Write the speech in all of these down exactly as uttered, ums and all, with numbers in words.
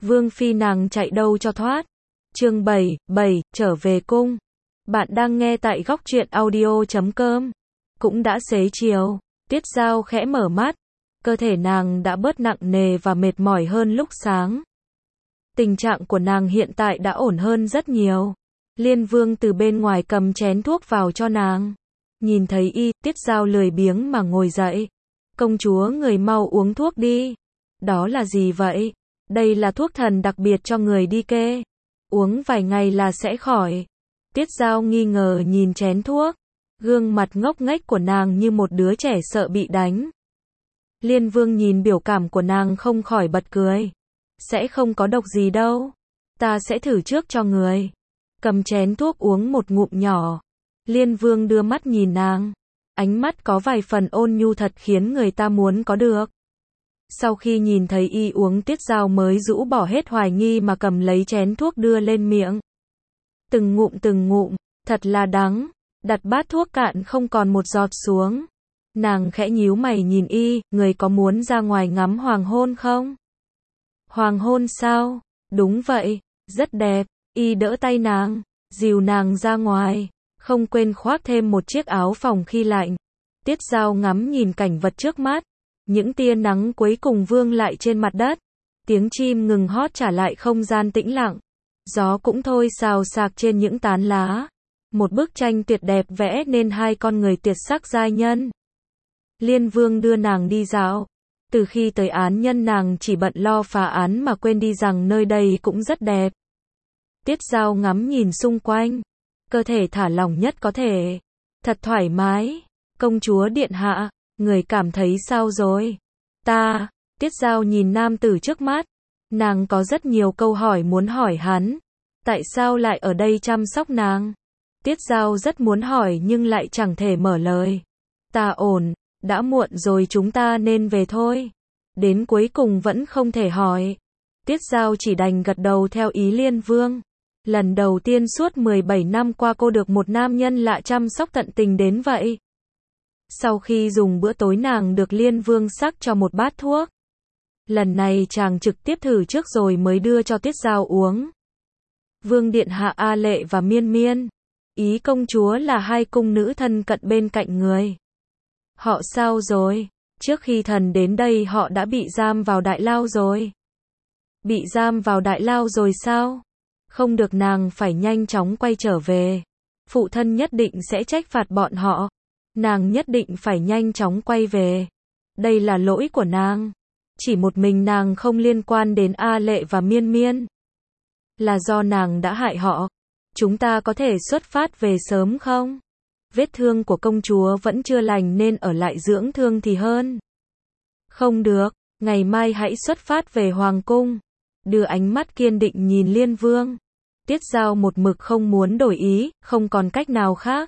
Vương phi nàng chạy đâu cho thoát. Chương bảy, bảy, trở về cung. Bạn đang nghe tại góc truyện audio chấm com. Cũng đã xế chiều, Tiết Dao khẽ mở mắt. Cơ thể nàng đã bớt nặng nề và mệt mỏi hơn lúc sáng. Tình trạng của nàng hiện tại đã ổn hơn rất nhiều. Liên Vương từ bên ngoài cầm chén thuốc vào cho nàng. Nhìn thấy y, Tiết Dao lười biếng mà ngồi dậy. Công chúa người mau uống thuốc đi. Đó là gì vậy? Đây là thuốc thần đặc biệt cho người đi kê. Uống vài ngày là sẽ khỏi. Tiết Dao nghi ngờ nhìn chén thuốc. Gương mặt ngốc nghếch của nàng như một đứa trẻ sợ bị đánh. Liên Vương nhìn biểu cảm của nàng không khỏi bật cười. Sẽ không có độc gì đâu. Ta sẽ thử trước cho người. Cầm chén thuốc uống một ngụm nhỏ. Liên Vương đưa mắt nhìn nàng. Ánh mắt có vài phần ôn nhu thật khiến người ta muốn có được. Sau khi nhìn thấy y uống, Tiết Dao mới rũ bỏ hết hoài nghi mà cầm lấy chén thuốc đưa lên miệng. Từng ngụm từng ngụm, thật là đắng. Đặt bát thuốc cạn không còn một giọt xuống. Nàng khẽ nhíu mày nhìn y, người có muốn ra ngoài ngắm hoàng hôn không? Hoàng hôn sao? Đúng vậy, rất đẹp. Y đỡ tay nàng, dìu nàng ra ngoài, không quên khoác thêm một chiếc áo phòng khi lạnh. Tiết Dao ngắm nhìn cảnh vật trước mắt. Những tia nắng cuối cùng vương lại trên mặt đất. Tiếng chim ngừng hót trả lại không gian tĩnh lặng. Gió cũng thôi xào xạc trên những tán lá. Một bức tranh tuyệt đẹp vẽ nên hai con người tuyệt sắc giai nhân. Liên Vương đưa nàng đi dạo. Từ khi tới án nhân nàng chỉ bận lo phá án mà quên đi rằng nơi đây cũng rất đẹp. Tiết Dao ngắm nhìn xung quanh. Cơ thể thả lỏng nhất có thể. Thật thoải mái. Công chúa điện hạ, người cảm thấy sao rồi? Ta, Tiết Dao nhìn nam tử trước mắt. Nàng có rất nhiều câu hỏi muốn hỏi hắn. Tại sao lại ở đây chăm sóc nàng? Tiết Dao rất muốn hỏi nhưng lại chẳng thể mở lời. Ta ổn, đã muộn rồi, chúng ta nên về thôi. Đến cuối cùng vẫn không thể hỏi. Tiết Dao chỉ đành gật đầu theo ý Liên Vương. Lần đầu tiên suốt mười bảy năm qua cô được một nam nhân lạ chăm sóc tận tình đến vậy. Sau khi dùng bữa tối nàng được Liên Vương sắc cho một bát thuốc. Lần này chàng trực tiếp thử trước rồi mới đưa cho Tiết Dao uống. Vương điện hạ A Lệ và Miên Miên. Ý công chúa là hai cung nữ thân cận bên cạnh người. Họ sao rồi? Trước khi thần đến đây họ đã bị giam vào đại lao rồi. Bị giam vào đại lao rồi sao? Không được, nàng phải nhanh chóng quay trở về. Phụ thân nhất định sẽ trách phạt bọn họ. Nàng nhất định phải nhanh chóng quay về. Đây là lỗi của nàng. Chỉ một mình nàng, không liên quan đến A Lệ và Miên Miên. Là do nàng đã hại họ. Chúng ta có thể xuất phát về sớm không? Vết thương của công chúa vẫn chưa lành nên ở lại dưỡng thương thì hơn. Không được, ngày mai hãy xuất phát về hoàng cung. Đưa ánh mắt kiên định nhìn Liên Vương. Tiết Dao một mực không muốn đổi ý, không còn cách nào khác.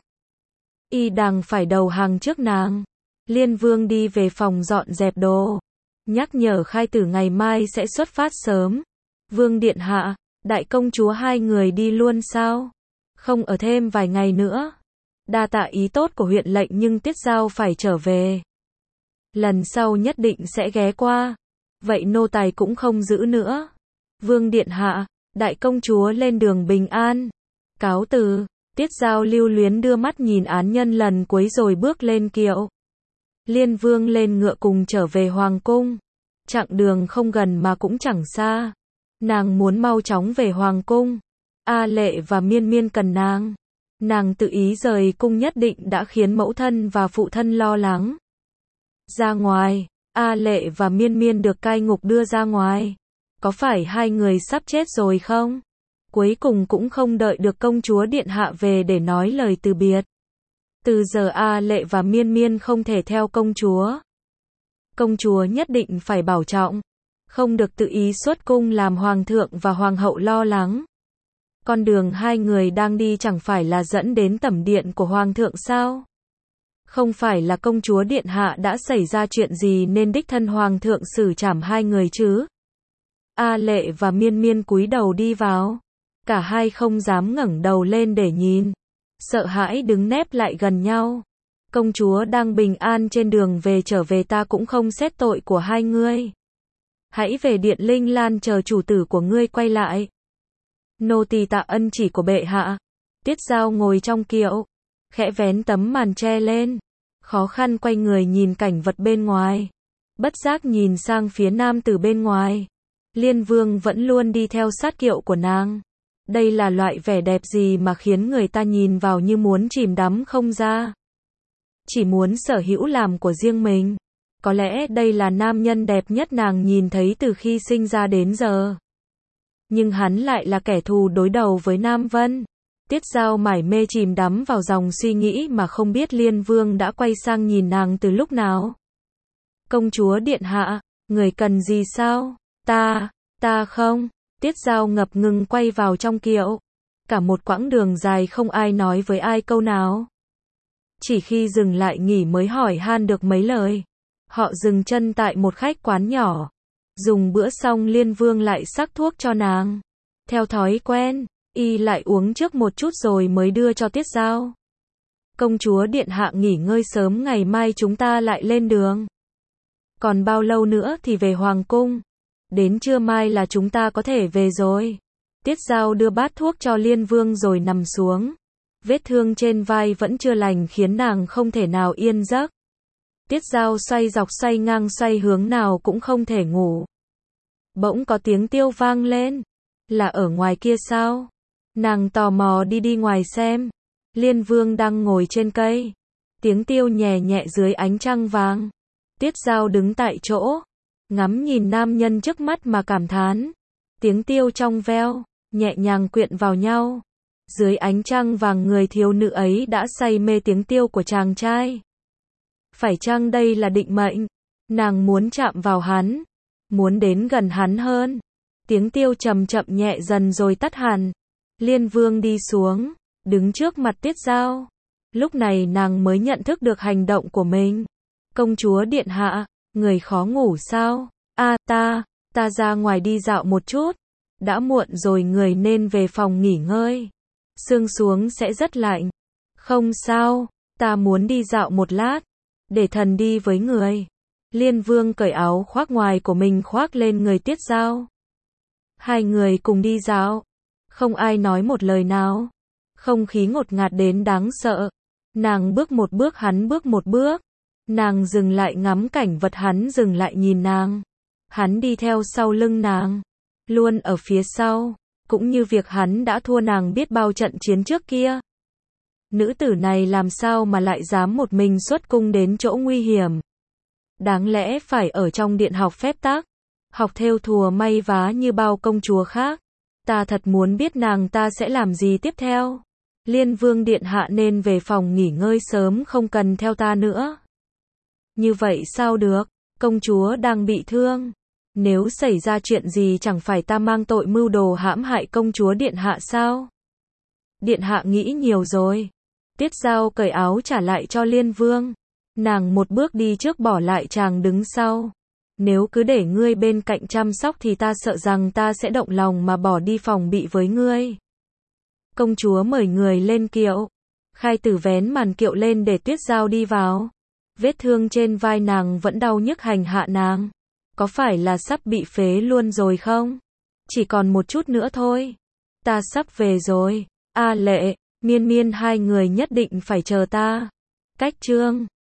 Y đành phải đầu hàng trước nàng. Liên Vương đi về phòng dọn dẹp đồ. Nhắc nhở Khai Tử ngày mai sẽ xuất phát sớm. Vương điện hạ, đại công chúa hai người đi luôn sao? Không ở thêm vài ngày nữa. Đa tạ ý tốt của huyện lệnh nhưng Tiết Dao phải trở về. Lần sau nhất định sẽ ghé qua. Vậy nô tài cũng không giữ nữa. Vương điện hạ, đại công chúa lên đường bình an. Cáo từ. Tiết Dao lưu luyến đưa mắt nhìn án nhân lần cuối rồi bước lên kiệu. Liên Vương lên ngựa cùng trở về hoàng cung. Chặng đường không gần mà cũng chẳng xa. Nàng muốn mau chóng về hoàng cung. A Lệ và Miên Miên cần nàng. Nàng tự ý rời cung nhất định đã khiến mẫu thân và phụ thân lo lắng. Ra ngoài, A Lệ và Miên Miên được cai ngục đưa ra ngoài. Có phải hai người sắp chết rồi không? Cuối cùng cũng không đợi được công chúa điện hạ về để nói lời từ biệt. Từ giờ A Lệ và Miên Miên không thể theo công chúa. Công chúa nhất định phải bảo trọng. Không được tự ý xuất cung làm hoàng thượng và hoàng hậu lo lắng. Con đường hai người đang đi chẳng phải là dẫn đến tẩm điện của hoàng thượng sao? Không phải là công chúa điện hạ đã xảy ra chuyện gì nên đích thân hoàng thượng xử trảm hai người chứ? A Lệ và Miên Miên cúi đầu đi vào. Cả hai không dám ngẩng đầu lên để nhìn. Sợ hãi đứng nép lại gần nhau. Công chúa đang bình an trên đường về, trở về ta cũng không xét tội của hai ngươi. Hãy về Điện Linh Lan chờ chủ tử của ngươi quay lại. Nô tỳ tạ ân chỉ của bệ hạ. Tiết Dao ngồi trong kiệu, khẽ vén tấm màn tre lên, khó khăn quay người nhìn cảnh vật bên ngoài. Bất giác nhìn sang phía nam tử bên ngoài. Liên Vương vẫn luôn đi theo sát kiệu của nàng. Đây là loại vẻ đẹp gì mà khiến người ta nhìn vào như muốn chìm đắm không ra. Chỉ muốn sở hữu làm của riêng mình. Có lẽ đây là nam nhân đẹp nhất nàng nhìn thấy từ khi sinh ra đến giờ. Nhưng hắn lại là kẻ thù đối đầu với Nam Vân. Tiết Dao mải mê chìm đắm vào dòng suy nghĩ mà không biết Liên Vương đã quay sang nhìn nàng từ lúc nào. Công chúa điện hạ, người cần gì sao? Ta, ta không. Tiết Dao ngập ngừng quay vào trong kiệu. Cả một quãng đường dài không ai nói với ai câu nào. Chỉ khi dừng lại nghỉ mới hỏi han được mấy lời. Họ dừng chân tại một khách quán nhỏ. Dùng bữa xong Liên Vương lại sắc thuốc cho nàng. Theo thói quen, y lại uống trước một chút rồi mới đưa cho Tiết Dao. Công chúa điện hạ nghỉ ngơi sớm, ngày mai chúng ta lại lên đường. Còn bao lâu nữa thì về hoàng cung? Đến trưa mai là chúng ta có thể về rồi. Tiết Dao đưa bát thuốc cho Liên Vương rồi nằm xuống. Vết thương trên vai vẫn chưa lành khiến nàng không thể nào yên giấc. Tiết Dao xoay dọc xoay ngang xoay hướng nào cũng không thể ngủ. Bỗng có tiếng tiêu vang lên. Là ở ngoài kia sao? Nàng tò mò đi đi ngoài xem. Liên Vương đang ngồi trên cây. Tiếng tiêu nhẹ nhẹ dưới ánh trăng vàng. Tiết Dao đứng tại chỗ, ngắm nhìn nam nhân trước mắt mà cảm thán. Tiếng tiêu trong veo, nhẹ nhàng quyện vào nhau. Dưới ánh trăng vàng người thiếu nữ ấy đã say mê tiếng tiêu của chàng trai. Phải chăng đây là định mệnh? Nàng muốn chạm vào hắn, muốn đến gần hắn hơn. Tiếng tiêu chậm chậm nhẹ dần rồi tắt hẳn. Liên Vương đi xuống, đứng trước mặt Tiết Dao. Lúc này nàng mới nhận thức được hành động của mình. Công chúa điện hạ, người khó ngủ sao? A à, ta, ta ra ngoài đi dạo một chút. Đã muộn rồi, người nên về phòng nghỉ ngơi. Sương xuống sẽ rất lạnh. Không sao, ta muốn đi dạo một lát. Để thần đi với người. Liên Vương cởi áo khoác ngoài của mình khoác lên người Tiết Dao. Hai người cùng đi dạo. Không ai nói một lời nào. Không khí ngột ngạt đến đáng sợ. Nàng bước một bước, hắn bước một bước. Nàng dừng lại ngắm cảnh vật, hắn dừng lại nhìn nàng. Hắn đi theo sau lưng nàng. Luôn ở phía sau. Cũng như việc hắn đã thua nàng biết bao trận chiến trước kia. Nữ tử này làm sao mà lại dám một mình xuất cung đến chỗ nguy hiểm. Đáng lẽ phải ở trong điện học phép tắc. Học thêu thùa may vá như bao công chúa khác. Ta thật muốn biết nàng ta sẽ làm gì tiếp theo. Liên Vương điện hạ nên về phòng nghỉ ngơi sớm, không cần theo ta nữa. Như vậy sao được? Công chúa đang bị thương. Nếu xảy ra chuyện gì chẳng phải ta mang tội mưu đồ hãm hại công chúa điện hạ sao? Điện hạ nghĩ nhiều rồi. Tiết Dao cởi áo trả lại cho Liên Vương. Nàng một bước đi trước bỏ lại chàng đứng sau. Nếu cứ để ngươi bên cạnh chăm sóc thì ta sợ rằng ta sẽ động lòng mà bỏ đi phòng bị với ngươi. Công chúa mời người lên kiệu. Khai tử vén màn kiệu lên để Tiết Dao đi vào. Vết thương trên vai nàng vẫn đau nhức hành hạ nàng. Có phải là sắp bị phế luôn rồi không? Chỉ còn một chút nữa thôi. Ta sắp về rồi. A Lệ, Miên Miên, hai người nhất định phải chờ ta. Cách chương